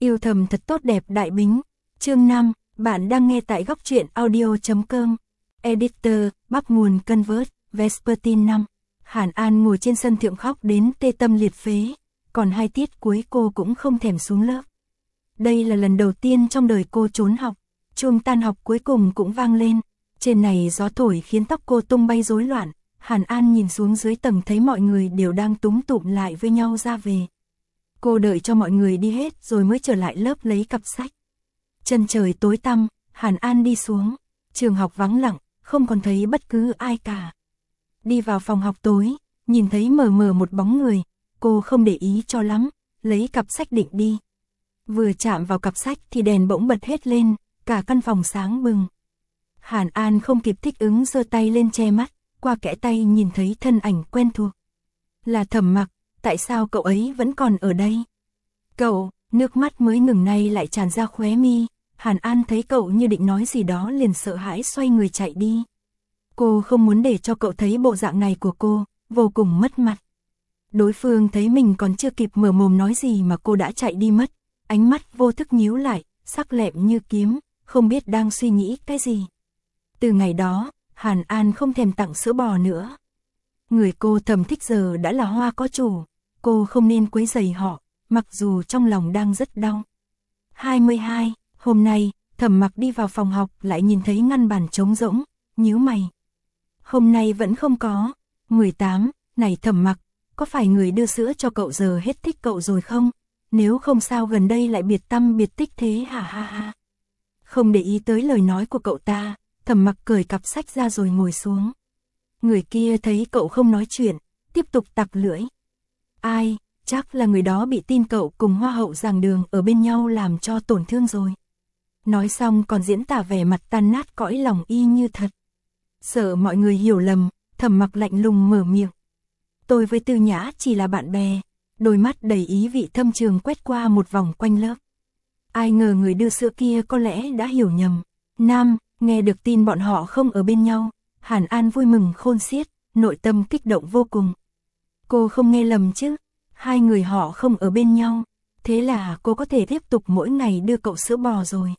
Yêu thầm thật tốt đẹp đại bính. Chương 5, bạn đang nghe tại góc truyện audio.com. Editor, bắt nguồn Convert, Vespertine 5. Hàn An ngồi trên sân thượng khóc đến tê tâm liệt phế, còn 2 tiết cuối cô cũng không thèm xuống lớp. Đây là lần đầu tiên trong đời cô trốn học, chuông tan học cuối cùng cũng vang lên. Trên này gió thổi khiến tóc cô tung bay rối loạn. Hàn An nhìn xuống dưới tầng thấy mọi người đều đang túm tụm lại với nhau ra về. Cô đợi cho mọi người đi hết rồi mới trở lại lớp lấy cặp sách. Chân trời tối tăm, Hàn An đi xuống. Trường học vắng lặng, không còn thấy bất cứ ai cả. Đi vào phòng học tối, nhìn thấy mờ mờ một bóng người. Cô không để ý cho lắm, lấy cặp sách định đi. Vừa chạm vào cặp sách thì đèn bỗng bật hết lên, cả căn phòng sáng bừng. Hàn An không kịp thích ứng giơ tay lên che mắt, qua kẽ tay nhìn thấy thân ảnh quen thuộc. Là Thẩm Mặc, tại sao cậu ấy vẫn còn ở đây? Cậu, nước mắt mới ngừng nay lại tràn ra khóe mi. Hàn An thấy cậu như định nói gì đó liền sợ hãi xoay người chạy đi. Cô không muốn để cho cậu thấy bộ dạng này của cô, vô cùng mất mặt. Đối phương thấy mình còn chưa kịp mở mồm nói gì mà cô đã chạy đi mất. Ánh mắt vô thức nhíu lại, sắc lẹm như kiếm, không biết đang suy nghĩ cái gì. Từ ngày đó, Hàn An không thèm tặng sữa bò nữa. Người cô thầm thích giờ đã là Hoa có chủ, cô không nên quấy rầy họ, mặc dù trong lòng đang rất đau. 22, hôm nay, Thẩm Mặc đi vào phòng học lại nhìn thấy ngăn bàn trống rỗng, nhíu mày. Hôm nay vẫn không có. 18, này Thẩm Mặc, có phải người đưa sữa cho cậu giờ hết thích cậu rồi không? Nếu không sao gần đây lại biệt tăm biệt tích thế hả ha ha. Không để ý tới lời nói của cậu ta, Thẩm Mặc cởi cặp sách ra rồi ngồi xuống. Người kia thấy cậu không nói chuyện, tiếp tục tặc lưỡi. Ai, chắc là người đó bị tin cậu cùng Hoa hậu giảng đường ở bên nhau làm cho tổn thương rồi. Nói xong còn diễn tả vẻ mặt tan nát cõi lòng y như thật. Sợ mọi người hiểu lầm, Thẩm Mặc lạnh lùng mở miệng. Tôi với Tư Nhã chỉ là bạn bè. Đôi mắt đầy ý vị thâm trường quét qua một vòng quanh lớp. Ai ngờ người đưa sữa kia có lẽ đã hiểu nhầm. Nam, nghe được tin bọn họ không ở bên nhau, Hàn An vui mừng khôn xiết, nội tâm kích động vô cùng. Cô không nghe lầm chứ, 2 người họ không ở bên nhau, thế là cô có thể tiếp tục mỗi ngày đưa cậu sữa bò rồi.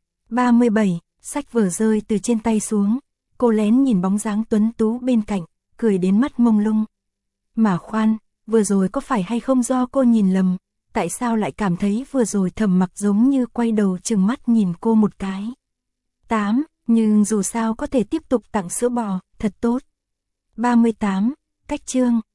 37, sách vở rơi từ trên tay xuống, cô lén nhìn bóng dáng tuấn tú bên cạnh, cười đến mắt mông lung. Mà khoan, vừa rồi có phải hay không do cô nhìn lầm, tại sao lại cảm thấy vừa rồi Thẩm Mặc giống như quay đầu trừng mắt nhìn cô một cái. 8, nhưng dù sao có thể tiếp tục tặng sữa bò, thật tốt. 38, cách chương,